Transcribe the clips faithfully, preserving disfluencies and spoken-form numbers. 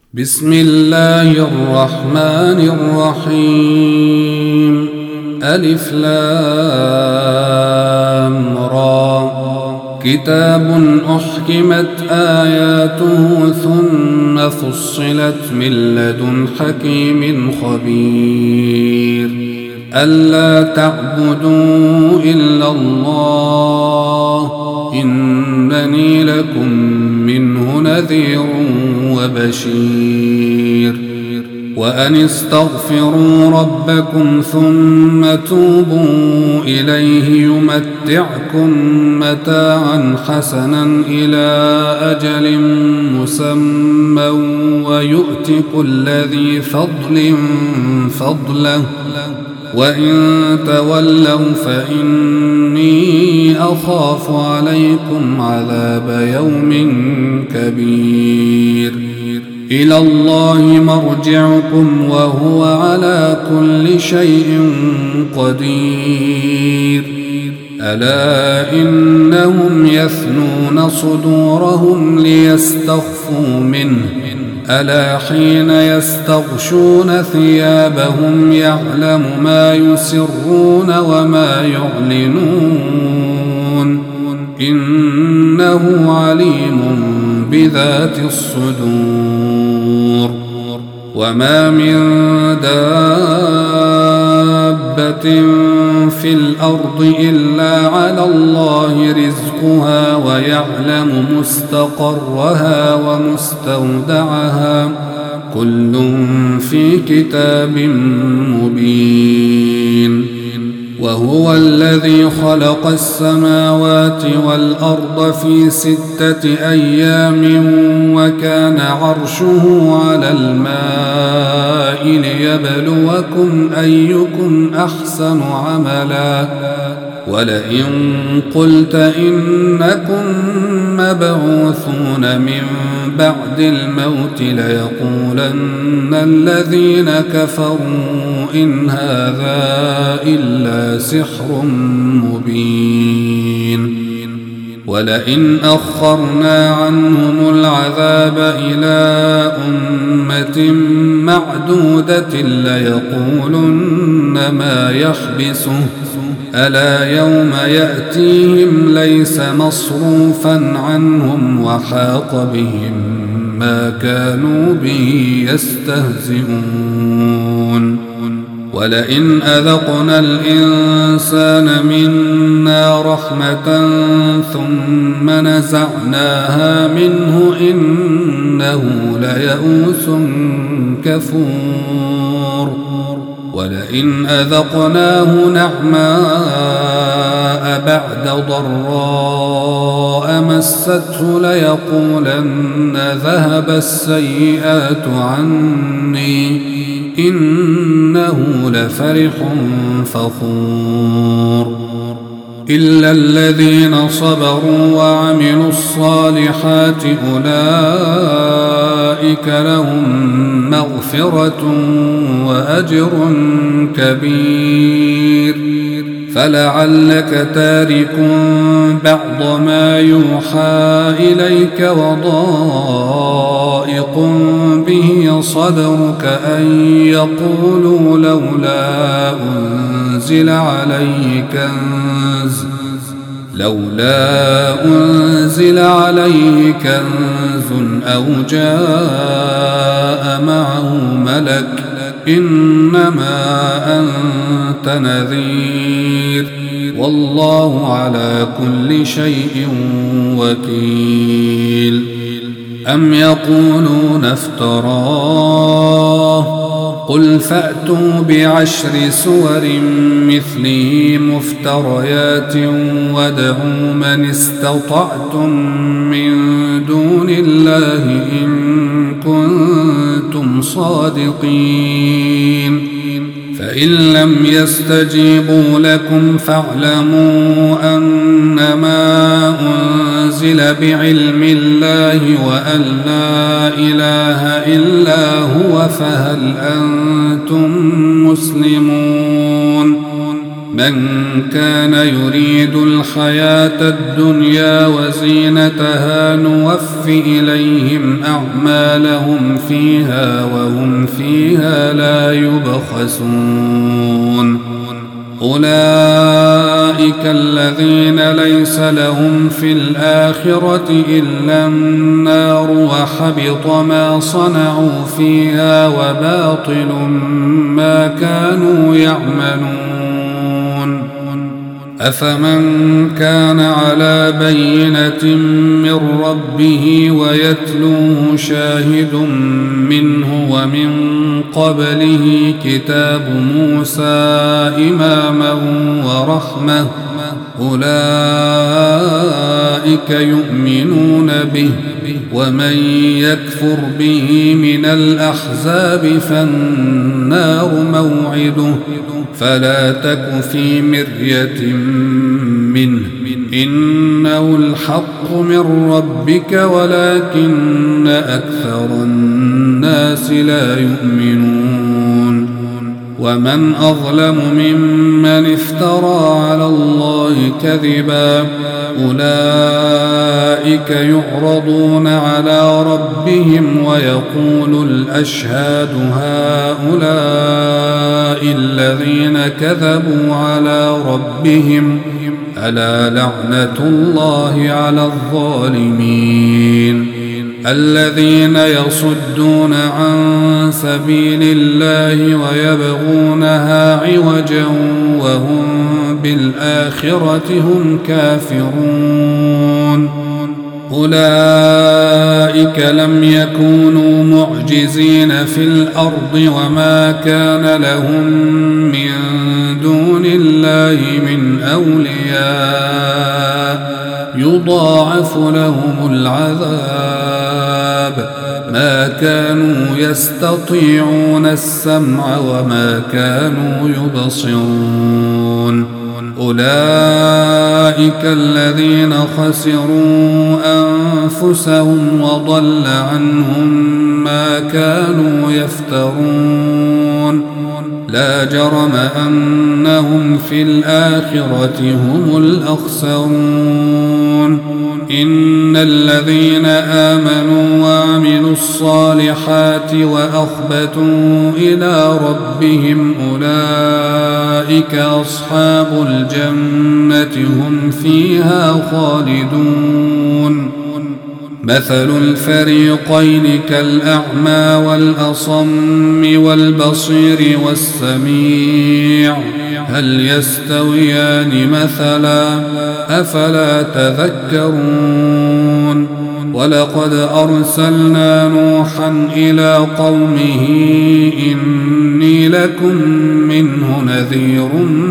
بسم الله الرحمن الرحيم. ألف لام را. كتاب أحكمت آياته ثم فصلت من لدن حكيم خبير. ألا تعبدوا إلا الله إنني لكم منه نذير وبشير. وأن استغفروا ربكم ثم توبوا إليه يمتعكم متاعا حسنا إلى أجل مسمى ويؤت كل ذي فضل فضله وإن تولوا فإني أخاف عليكم عذاب يوم كبير. إلى الله مرجعكم وهو على كل شيء قدير. ألا إنهم يثنون صدورهم ليستخفوا منه ألا حين يستغشون ثيابهم يعلم ما يسرون وما يعلنون إنه عليم بذات الصدور. وما من دابة في الأرض إلا على الله رزقها ويعلم مستقرها ومستودعها كل في كتاب مبين. وهو الذي خلق السماوات والأرض في ستة أيام وكان عرشه على الماء ليبلوكم أيكم أحسن عملا. ولئن قلت إنكم مبعوثون من بعد الموت ليقولن الذين كفروا إن هذا إلا سحر مبين. ولئن أخرنا عنهم العذاب إلى أمة معدودة ليقولن ما يحبسه ألا يوم يأتيهم ليس مصروفا عنهم وحاق بهم ما كانوا به يستهزئون. ولئن أذقنا الإنسان منا رحمة ثم نزعناها منه إنه ليئوس كفور. ولئن أذقناه نعماء بعد ضراء مسته ليقولن ذهب السيئات عني إنه لفرح فخور. إلا الذين صبروا وعملوا الصالحات أولئك لهم مغفرة وأجر كبير. فلعلك تارك بعض ما يوحى إليك وضائق به صدرك أن يقولوا لولا أنزل عليه كنز لولا أنزل عليه كنز أو جاء معه ملك إنما أنت نذير والله على كل شيء وكيل. أم يقولون افتراه قل فأتوا بعشر سور مثله مفتريات وادعوا من استطعتم من دون الله إن كنتم صادقين. فإن لم يستجيبوا لكم فاعلموا أنما أنزل بعلم الله وأن لا إله إلا هو فهل أنتم مسلمون. من كان يريد الحياة الدنيا وزينتها نوف إليهم أعمالهم فيها وهم فيها لا يبخسون أولئك الذين ليس لهم في الآخرة إلا النار وحبط ما صنعوا فيها وباطل ما كانوا يعملون أفمن كان على بينة من ربه ويتلوه شاهد منه ومن قبله كتاب موسى إماما ورحمة أولئك يؤمنون به ومن يكفر به من الأحزاب فالنار موعده فلا تك في مرية منه إنه الحق من ربك ولكن أكثر الناس لا يؤمنون ومن أظلم ممن افترى على الله كذبا أولئك يعرضون على ربهم ويقول الأشهاد هؤلاء الذين كذبوا على ربهم ألا لعنة الله على الظالمين الذين يصدون عن سبيل الله ويبغونها عوجا وهم بالآخرة هم كافرون أولئك لم يكونوا معجزين في الأرض وما كان لهم من دون الله من أولياء يضاعف لهم العذاب ما كانوا يستطيعون السمع وما كانوا يبصرون أولئك الذين خسروا أنفسهم وضل عنهم ما كانوا يفترون لا جرم أنهم في الآخرة هم الأخسرون إن الذين آمنوا وعملوا الصالحات وأخبتوا إلى ربهم أولئك أصحاب الجنة هم فيها خالدون مثل الفريقين كالأعمى والأصم والبصير والسميع هل يستويان مثلا أفلا تذكرون ولقد أرسلنا نوحا إلى قومه إني لكم منه نذير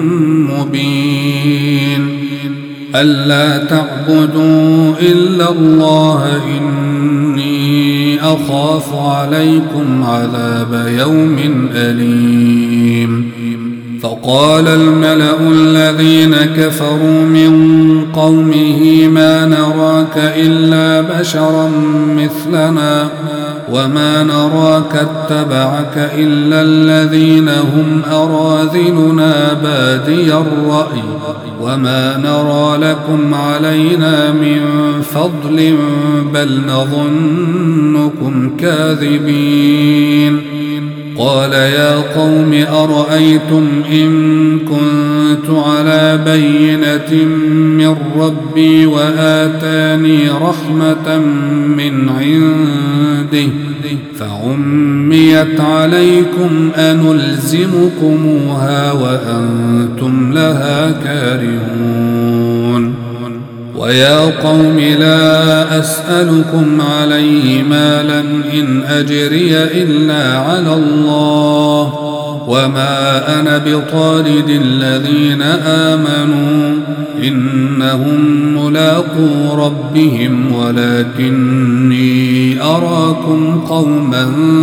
مبين ألا تعبدوا إلا الله إني أخاف عليكم عذاب يوم أليم فقال الملأ الذين كفروا من قومه ما نراك إلا بشرا مثلنا وما نراك اتبعك إلا الذين هم أراذلنا بادي الرأي وما نرى لكم علينا من فضل بل نظنكم كاذبين قال يا قوم أرأيتم إن كنت على بينة من ربي وآتاني رحمة من عنده فعميت عليكم أنلزمكموها وأنتم لها كارهون ويا قوم لا أسألكم عليه مالا إن أجري إلا على الله وما أنا بطارد الذين آمنوا إنهم ملاقو ربهم ولكني أراكم قوما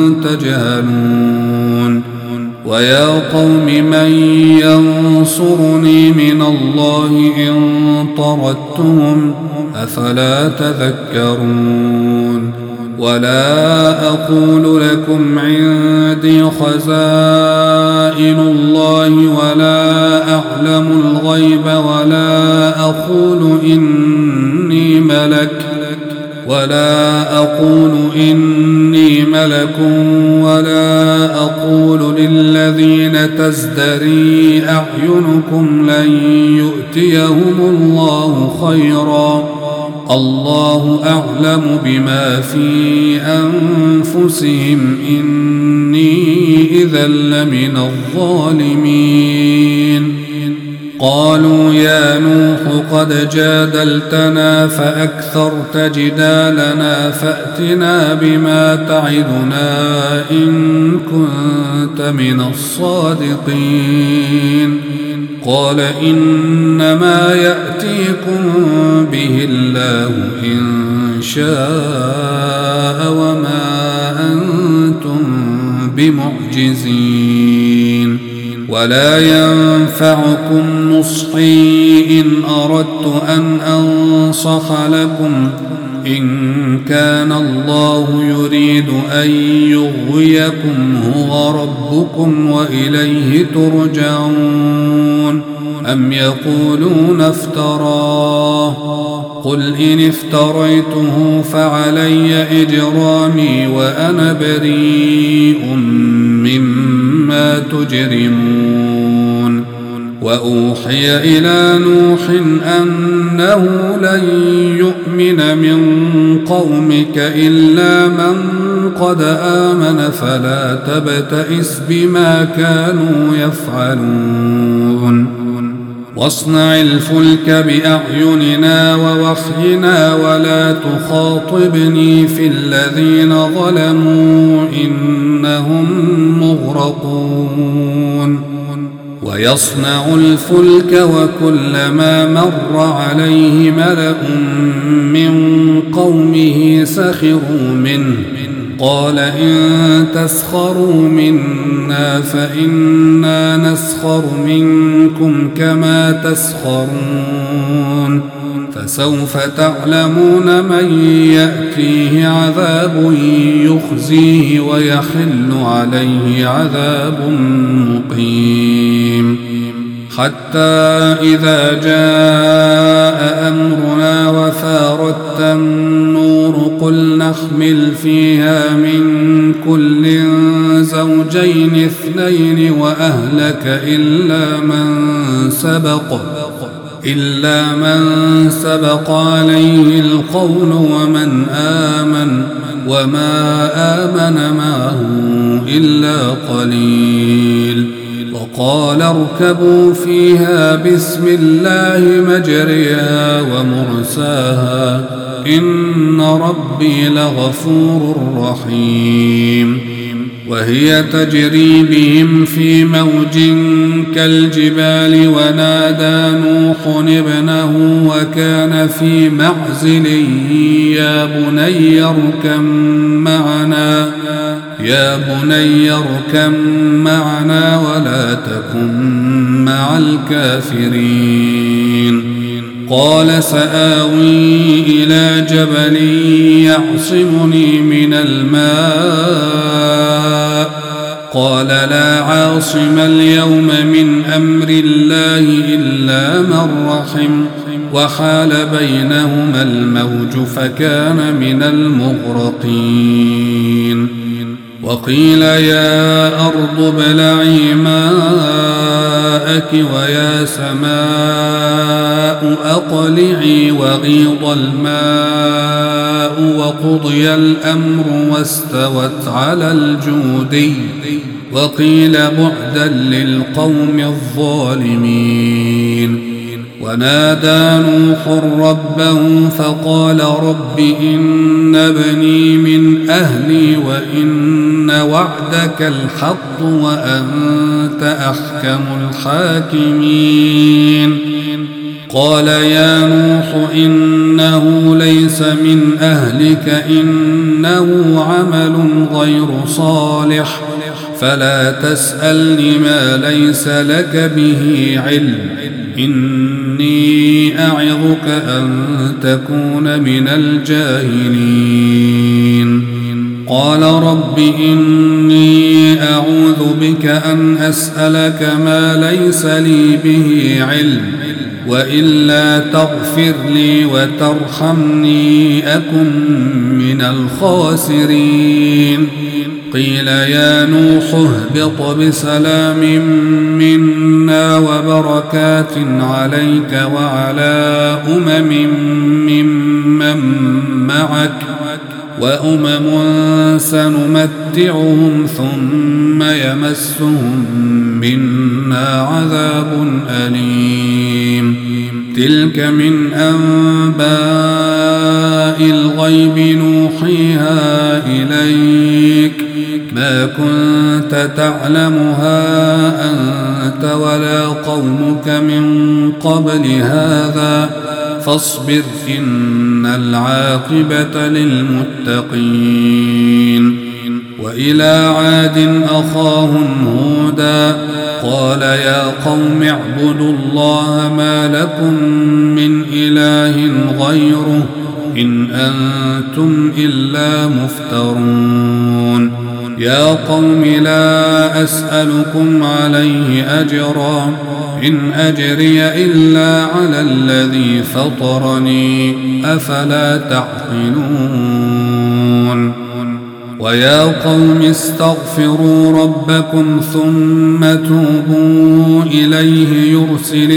تجهلون ويا قوم من ينصرني من الله إن طردتهم أفلا تذكرون ولا أقول لكم عندي خزائن الله ولا أعلم الغيب ولا أقول إني ملك ولا أقول إني ملك ولا أقول للذين تزدري أعينكم لن يؤتيهم الله خيرا الله أعلم بما في أنفسهم إني إذا لمن الظالمين قالوا يا نوح قد جادلتنا فأكثرت جدالنا فأتنا بما تعدنا إن كنت من الصادقين قال إنما يأتيكم به الله إن شاء وما أنتم بمعجزين ولا ينفعكم نصحي إن أردت أن أنصح لكم إن كان الله يريد أن يغويكم هو ربكم وإليه ترجعون أم يقولون افتراه قل إن افتريته فعلي إجرامي وأنا بريء مما تجرمون وأوحي إلى نوح أنه لن يؤمن من قومك إلا من قد آمن فلا تبتئس بما كانوا يفعلون واصنع الفلك بأعيننا ووحينا ولا تخاطبني في الذين ظلموا إنهم مغرقون ويصنع الفلك وكلما مر عليه ملأ من قومه سخروا منه قال إن تسخروا منا فإنا نسخر منكم كما تسخرون فسوف تعلمون من يأتيه عذاب يخزيه ويحل عليه عذاب مقيم حتى إذا جاء أمرنا وفارت النور قل نحمل فيها من كل زوجين اثنين وأهلك إلا من سبق إلا من سبق عليه القول ومن آمن وما آمن معه إلا قليل وقال اركبوا فيها بسم الله مجريها ومرساها إن ربي لغفور رحيم وهي تجري بهم في موج كالجبال ونادى نوح ابنه وكان في معزل يا بني اركب معنا يا بني اركب معنا ولا تكن مع الكافرين قال سآوي إلى جبل يعصمني من الماء قال لا عاصم اليوم من أمر الله إلا من رحم وحال بينهما الموج فكان من المغرقين وقيل يا أرض ابلعي ماءك ويا سماء أقلعي وغيض الماء وقضي الأمر واستوت على الجودي وقيل بعدا للقوم الظالمين ونادى نوح ربه فقال رب إن ابني من أهلي وإن وعدك الحق وأنت أحكم الحاكمين قال يا نوح إنه ليس من أهلك إنه عمل غير صالح فلا تسألني ما ليس لك به علم إني أعظك أن تكون من الجاهلين قال رب إني أعوذ بك أن أسألك ما ليس لي به علم وإلا تغفر لي وترحمني أكن من الخاسرين قيل يا نوح اهبط بسلام منا وبركات عليك وعلى أمم ممن معك وأمم سنمتعهم ثم يمسهم منا عذاب أليم تلك من أنباء الغيب نوحيها إليك ما كنت تعلمها أنت ولا قومك من قبل هذا فاصبر إن العاقبة للمتقين وإلى عاد أخاهم هودا قال يا قوم اعبدوا الله ما لكم من إله غيره إن أنتم إلا مفترون يا قوم لا أسألكم عليه أجرا إن أجري إلا على الذي فطرني أفلا تعقلون ويا قوم استغفروا ربكم ثم توبوا إليه يرسل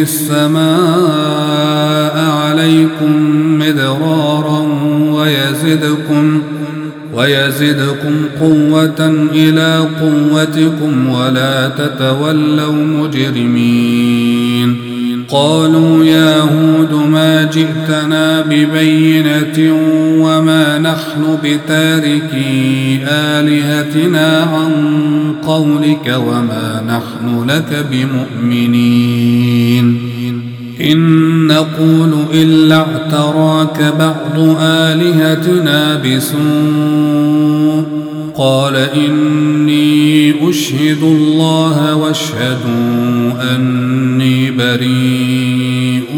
السماء عليكم مدرارا ويزدكم ويزدكم قوة إلى قوتكم ولا تتولوا مجرمين قالوا يا هود ما جئتنا ببينة وما نحن بتاركي آلهتنا عن قولك وما نحن لك بمؤمنين إن نقول إلا اعتراك بعض آلهتنا بسوء قال إني أشهد الله واشهدوا أني بريء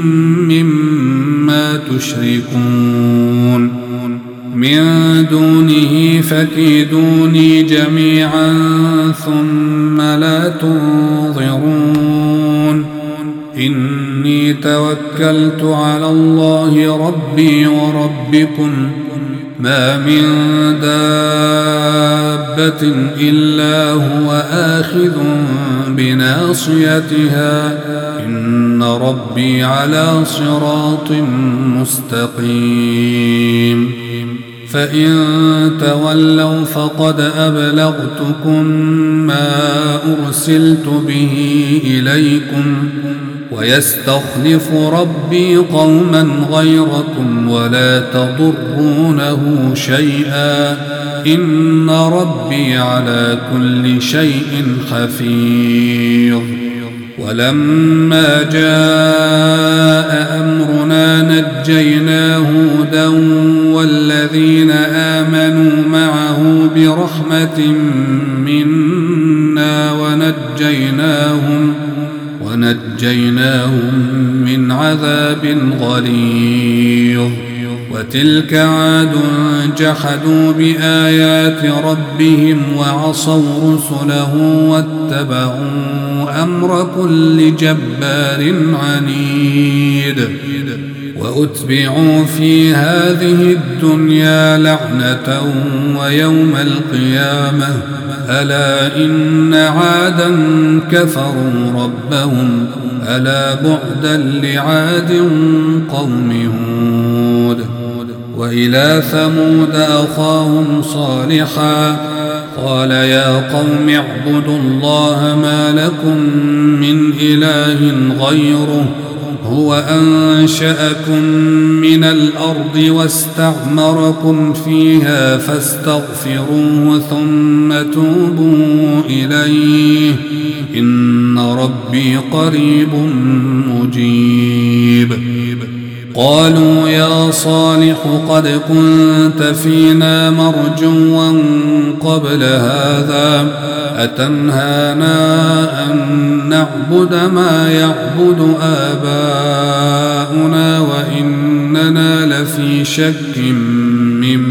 مما تشركون من دونه فكيدوني جميعا ثم لا تنظرون إني توكلت على الله ربي وربكم ما من دابة إلا هو آخذ بناصيتها إن ربي على صراط مستقيم فإن تولوا فقد أبلغتكم ما أرسلت به إليكم ويستخلف ربي قوما غيركم ولا تضرونه شيئا إن ربي على كل شيء حفيظ ولما جاء أمرنا نجينا هودا والذين آمنوا معه برحمة منا ونجيناهم ونجيناهم من عذاب غليظ وتلك عاد جحدوا بآيات ربهم وعصوا رسله واتبعوا أمر كل جبار عنيد وأتبعوا في هذه الدنيا لعنة ويوم القيامة ألا إن عادا كفروا ربهم ألا بعدا لعاد قوم هود وإلى ثمود أخاهم صالحا قال يا قوم اعبدوا الله ما لكم من إله غيره هو أنشأكم من الأرض واستعمركم فيها فاستغفروه ثم توبوا إليه إن ربي قريب مجيب قالوا يا صالح قد كنت فينا مرجوا قبل هذا أتنهانا أن نعبد ما يعبد آباؤنا وإننا لفي شك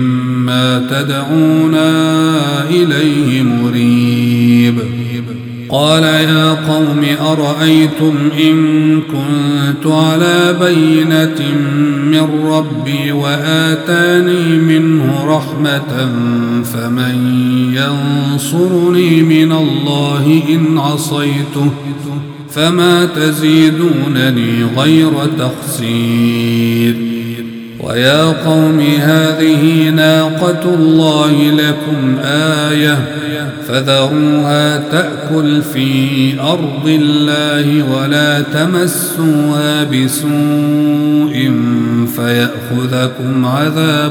مما تدعونا إليه مريب قال يا قوم أرأيتم إن كنت على بينة من ربي وآتاني منه رحمة فمن ينصرني من الله إن عصيته فما تزيدونني غير تخسير ويا قوم هذه ناقة الله لكم آية فذروها تأكل في أرض الله ولا تمسوها بسوء فيأخذكم عذاب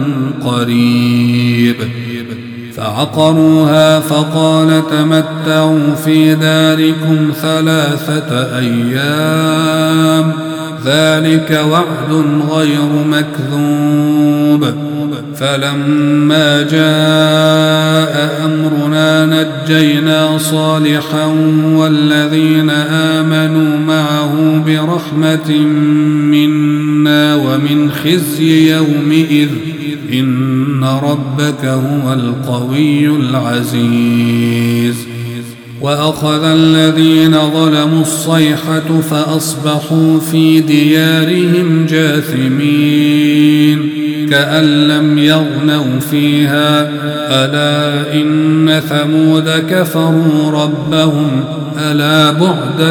قريب فعقروها فقال تمتعوا في داركم ثلاثة أيام ذلك وعد غير مكذوب فلما جاء أمرنا نجينا صالحا والذين آمنوا معه برحمة منا ومن خزي يومئذ إن ربك هو القوي العزيز وأخذ الذين ظلموا الصيحة فأصبحوا في ديارهم جاثمين كأن لم يغنوا فيها ألا إن ثمود كفروا ربهم ألا بعدا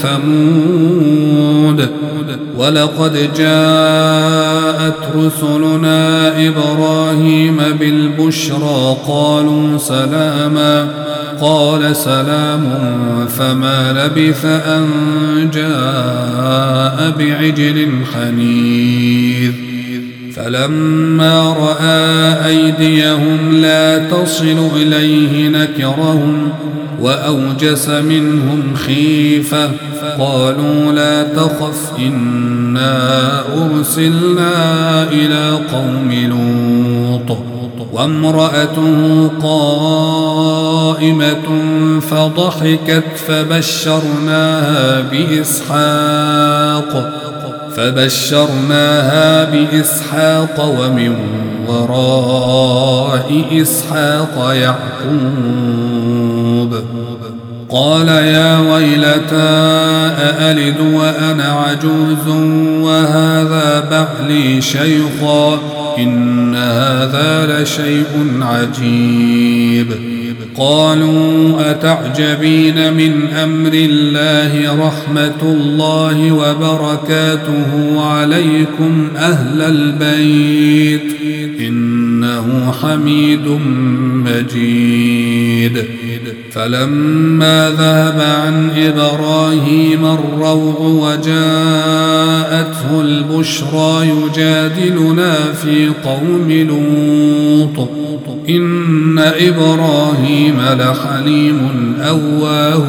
لثمود ولقد جاءت رسلنا إبراهيم بالبشرى قالوا سلاما قال سلام فما لبث أن جاء بعجل حنيذ فلما رأى أيديهم لا تصل إليه نكرهم وأوجس منهم خيفة قالوا لا تخف إنا أرسلنا إلى قوم لوط وامرأته قائمة فضحكت فبشرناها بإسحاق فبشرناها بإسحاق ومن وراء إسحاق يعقوب قال يا ويلتى أألد وأنا عجوز وهذا بعلي شيخا إن هذا لشيء عجيب قالوا أتعجبين من أمر الله رحمة الله وبركاته عليكم أهل البيت إنه حميد مجيد فلما ذهب عن إبراهيم الروع وجاءته البشرى يجادلنا في قوم لوط إن إبراهيم لحليم أواه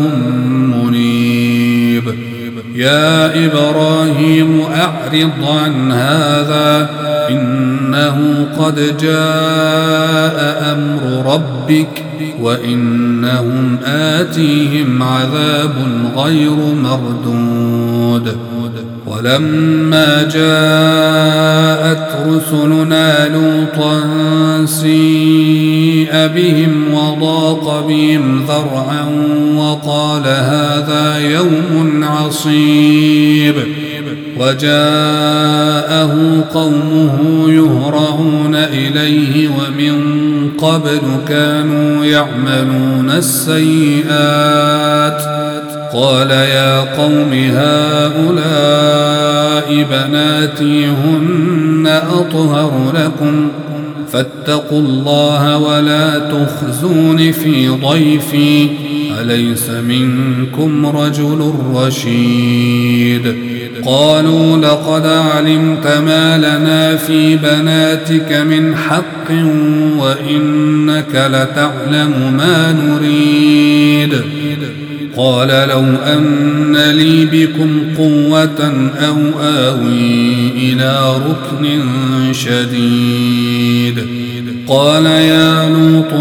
منيب يا إبراهيم أعرض عن هذا إنه قد جاء أمر ربك وإنهم آتيهم عذاب غير مردود ولما جاءت رسلنا لوطا سيء بهم وضاق بهم ذرعا وقال هذا يوم عصيب وجاءه قومه يهرعون إليه ومن قبل كانوا يعملون السيئات قال يا قوم هؤلاء بناتي هن أطهر لكم فاتقوا الله ولا تخزون في ضيفي أليس منكم رجل رشيد قالوا لقد علمت ما لنا في بناتك من حق وإنك لتعلم ما نريد قال لو أن لي بكم قوة أو آوي إلى ركن شديد قال يا لوط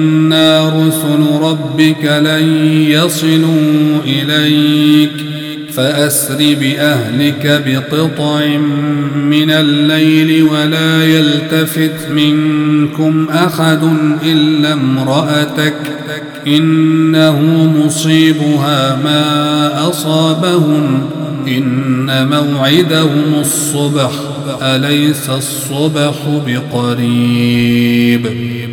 إنا رسل ربك لن يصلوا إليك فأسر بأهلك بقطع من الليل ولا يلتفت منكم أحد إلا امرأتك إنه مصيبها ما أصابهم إن موعدهم الصبح أليس الصبح بقريب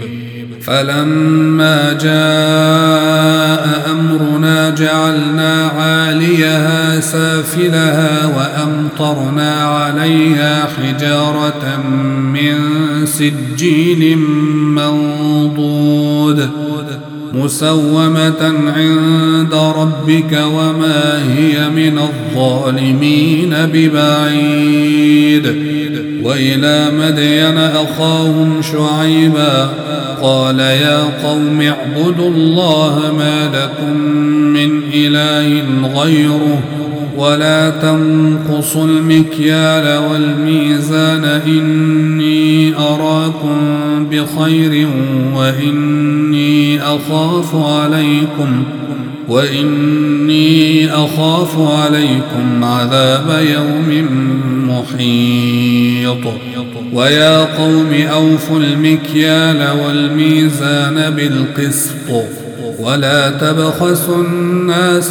فلما جاء أمرنا جعلنا عاليها سافلها وأمطرنا عليها حجارة من سجيل منضود مسومة عند ربك وما هي من الظالمين ببعيد وإلى مدين أخاهم شعيبا قال يا قوم اعبدوا الله ما لكم من إله غيره ولا تنقصوا المكيال والميزان إني أراكم بخير وإني أخاف عليكم وإني أخاف عليكم عذاب يوم محيط ويا قوم أوفوا المكيال والميزان بالقسط ولا تبخسوا الناس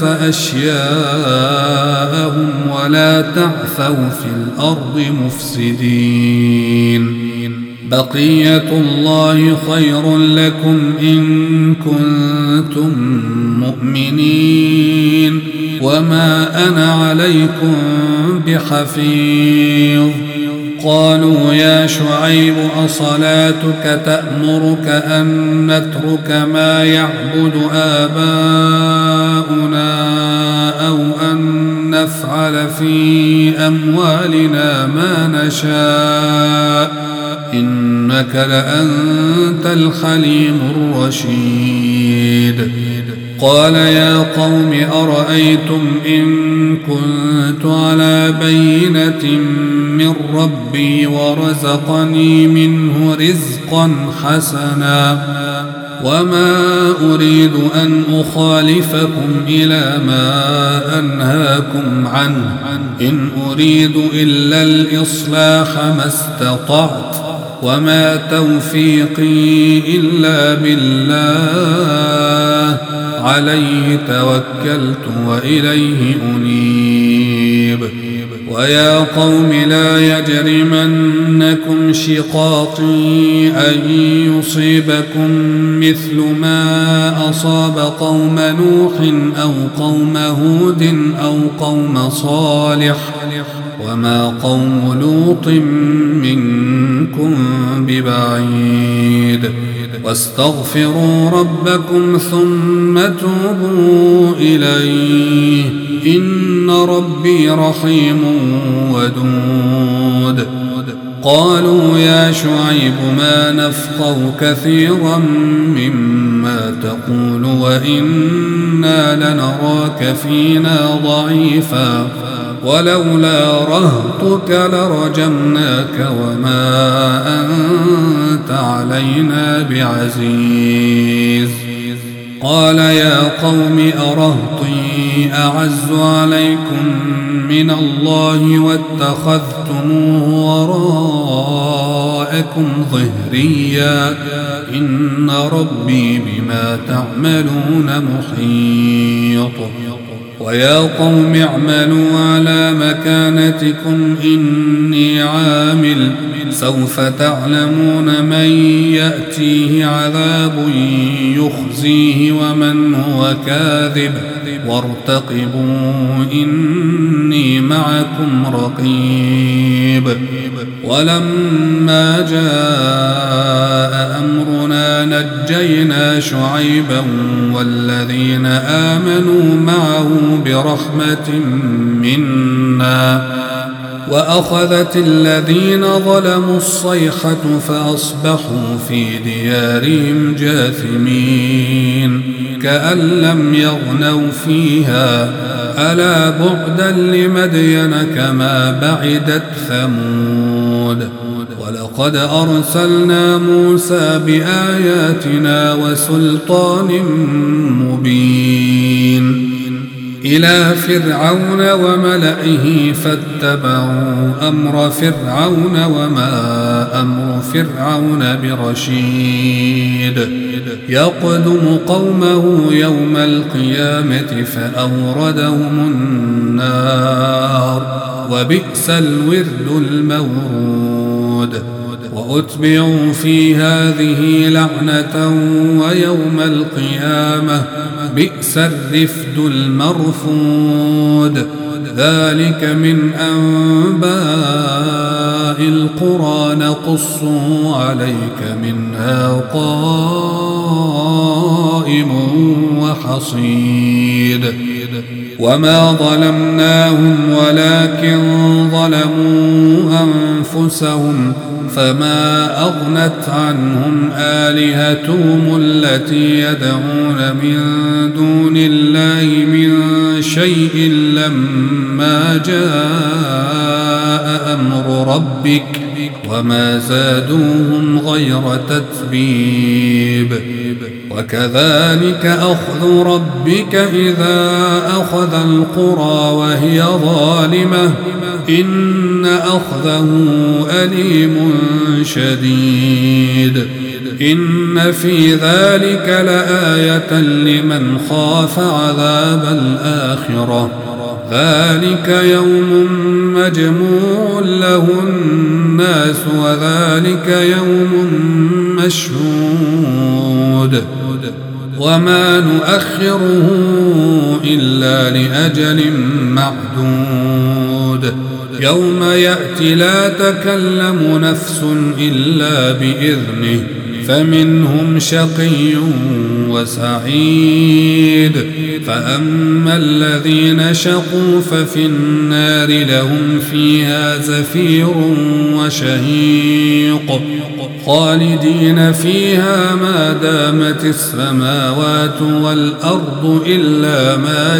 أشياءهم ولا تعثوا في الأرض مفسدين بقية الله خير لكم إن كنتم مؤمنين وما أنا عليكم بحفيظ قالوا يا شعيب أصلاتك تأمرك أن نترك ما يعبد آباؤنا أو أن نفعل في أموالنا ما نشاء إنك لأنت الحليم الرشيد قال يا قوم أرأيتم إن كنت على بينة من ربي ورزقني منه رزقا حسنا وما أريد أن أخالفكم إلى ما أنهاكم عنه إن أريد إلا الإصلاح ما استطعت وما توفيقي إلا بالله عليه توكلت وإليه أنيب ويا قوم لا يجرمنكم شقاقي أن يصيبكم مثل ما أصاب قوم نوح أو قوم هود أو قوم صالح وما قوم لوط منكم ببعيد واستغفروا ربكم ثم توبوا إليه إن ربي رحيم ودود قالوا يا شعيب ما نفقه كثيرا مما تقول وإنا لنراك فينا ضعيفا ولولا رهطك لرجمناك وما أنت علينا بعزيز قال يا قوم أرهطي أعز عليكم من الله واتخذتموه وراءكم ظهريا إن ربي بما تعملون محيط ويا قوم اعملوا على مكانتكم إني عامل سوف تعلمون من يأتيه عذاب يخزيه ومن هو كاذب وارتقبوا إني معكم رقيب ولما جاء أمرنا نجينا شعيبا والذين آمنوا معه برحمة منا وأخذت الذين ظلموا الصيحة فأصبحوا في ديارهم جاثمين كأن لم يغنوا فيها ألا بعدا لمدين كما بعدت ثمود ولقد أرسلنا موسى بآياتنا وسلطان مبين إلى فرعون وملئه فاتبعوا أمر فرعون وما أمر فرعون برشيد يقدم قومه يوم القيامة فأوردهم النار وبئس الورد المورود وأتبعوا في هذه لعنة ويوم القيامة بئس الرفد المرفود ذلك من أنباء القرى نقصه عليك منها قائم وحصيد وما ظلمناهم ولكن ظلموا أنفسهم فما أغنت عنهم آلهتهم التي يدعون من دون الله من شيء لما جاء أمر ربك وما زادوهم غير تتبيب وكذلك أخذ ربك إذا أخذ القرى وهي ظالمة إن أخذه أليم شديد إن في ذلك لآية لمن خاف عذاب الآخرة ذلك يوم مجموع له الناس وذلك يوم مشهود وما نؤخره إلا لأجل معدود يوم يأتي لا تكلم نفس إلا بإذنه فمنهم شقي وسعيد فأما الذين شقوا ففي النار لهم فيها زفير وشهيق خالدين فيها ما دامت السماوات والأرض إلا ما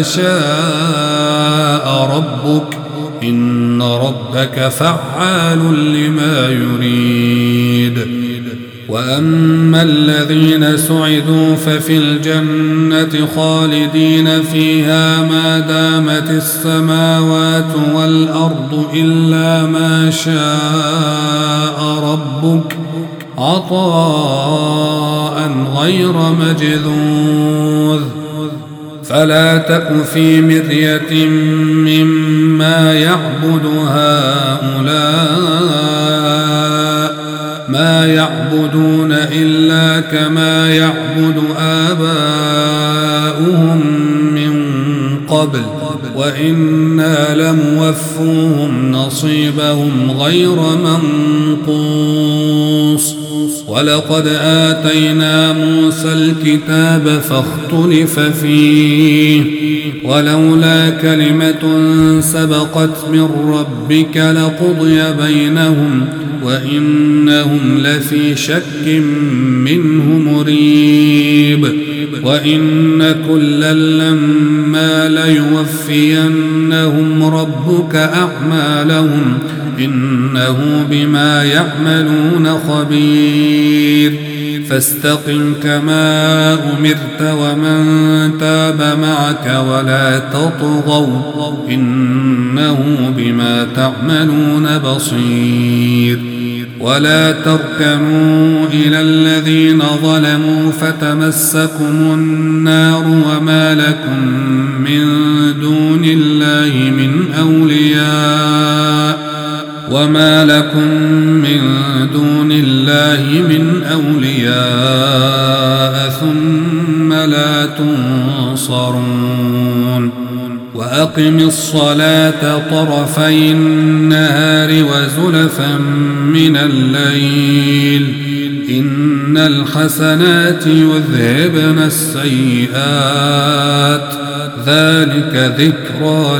شاء ربك إن ربك فعال لما يريد وأما الذين سعدوا ففي الجنة خالدين فيها ما دامت السماوات والأرض إلا ما شاء ربك عطاء غير مجذوذ فلا تك في مرية مما يعبد هؤلاء ما يعبدون إلا كما يعبد آباؤهم من قبل وإنا لموفوهم نصيبهم غير منقوص ولقد آتينا موسى الكتاب فاختلف فيه ولولا كلمة سبقت من ربك لقضي بينهم وإنهم لفي شك منه مريب وإن كلا لما ليوفينهم ربك أعمالهم إنه بما يعملون خبير فاستقم كما أمرت ومن تاب معك ولا تطغوا إنه بما تعملون بصير ولا تركنوا إلى الذين ظلموا فتمسكم النار وما لكم من دون الله من أولياء وما لكم من دون الله من أولياء ثم لا تنصرون وأقم الصلاة طرفي النهار وزلفا من الليل إن الحسنات يذهبن السيئات ذلك ذكرى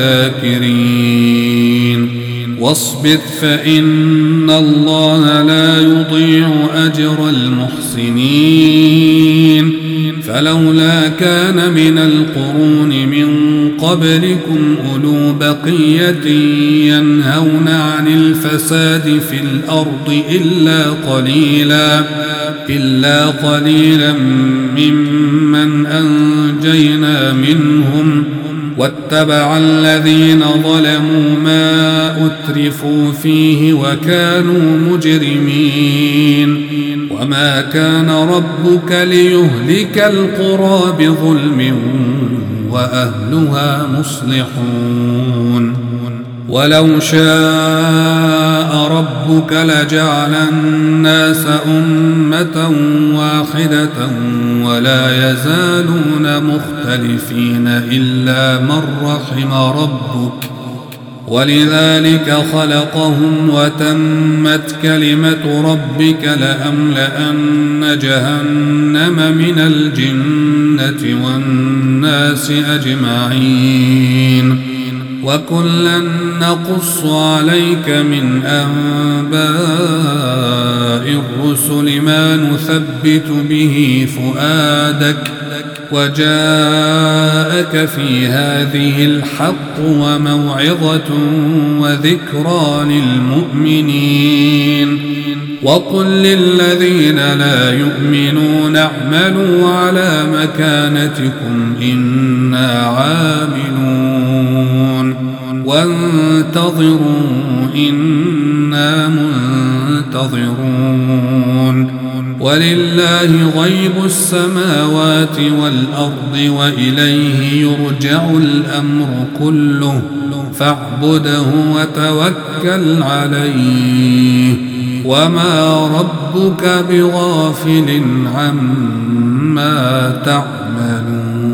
للذاكرين واصبر فإن الله لا يضيع أجر المحسنين فلولا كان من القرون من قبلكم أولو بقية ينهون عن الفساد في الأرض إلا قليلا إلا قليلا ممن أنجينا منهم واتبع الذين ظلموا ما أترفوا فيه وكانوا مجرمين وما كان ربك ليهلك القرى بظلم وأهلها مصلحون ولو شاء ربك لجعل الناس أمة واحدة ولا يزالون مختلفين إلا من رحم ربك ولذلك خلقهم وتمت كلمة ربك لأملأن جهنم من الجنة والناس أجمعين وكلا نقص عليك من أنباء الرسل ما نثبت به فؤادك وجاءك في هذه الحق وموعظة وذكرى للمؤمنين وقل للذين لا يؤمنون اعملوا على مكانتكم إنا عاملون وانتظروا إنا منتظرون ولله غيب السماوات والأرض وإليه يرجع الأمر كله فاعبده وتوكل عليه وما ربك بغافل عما تعملون.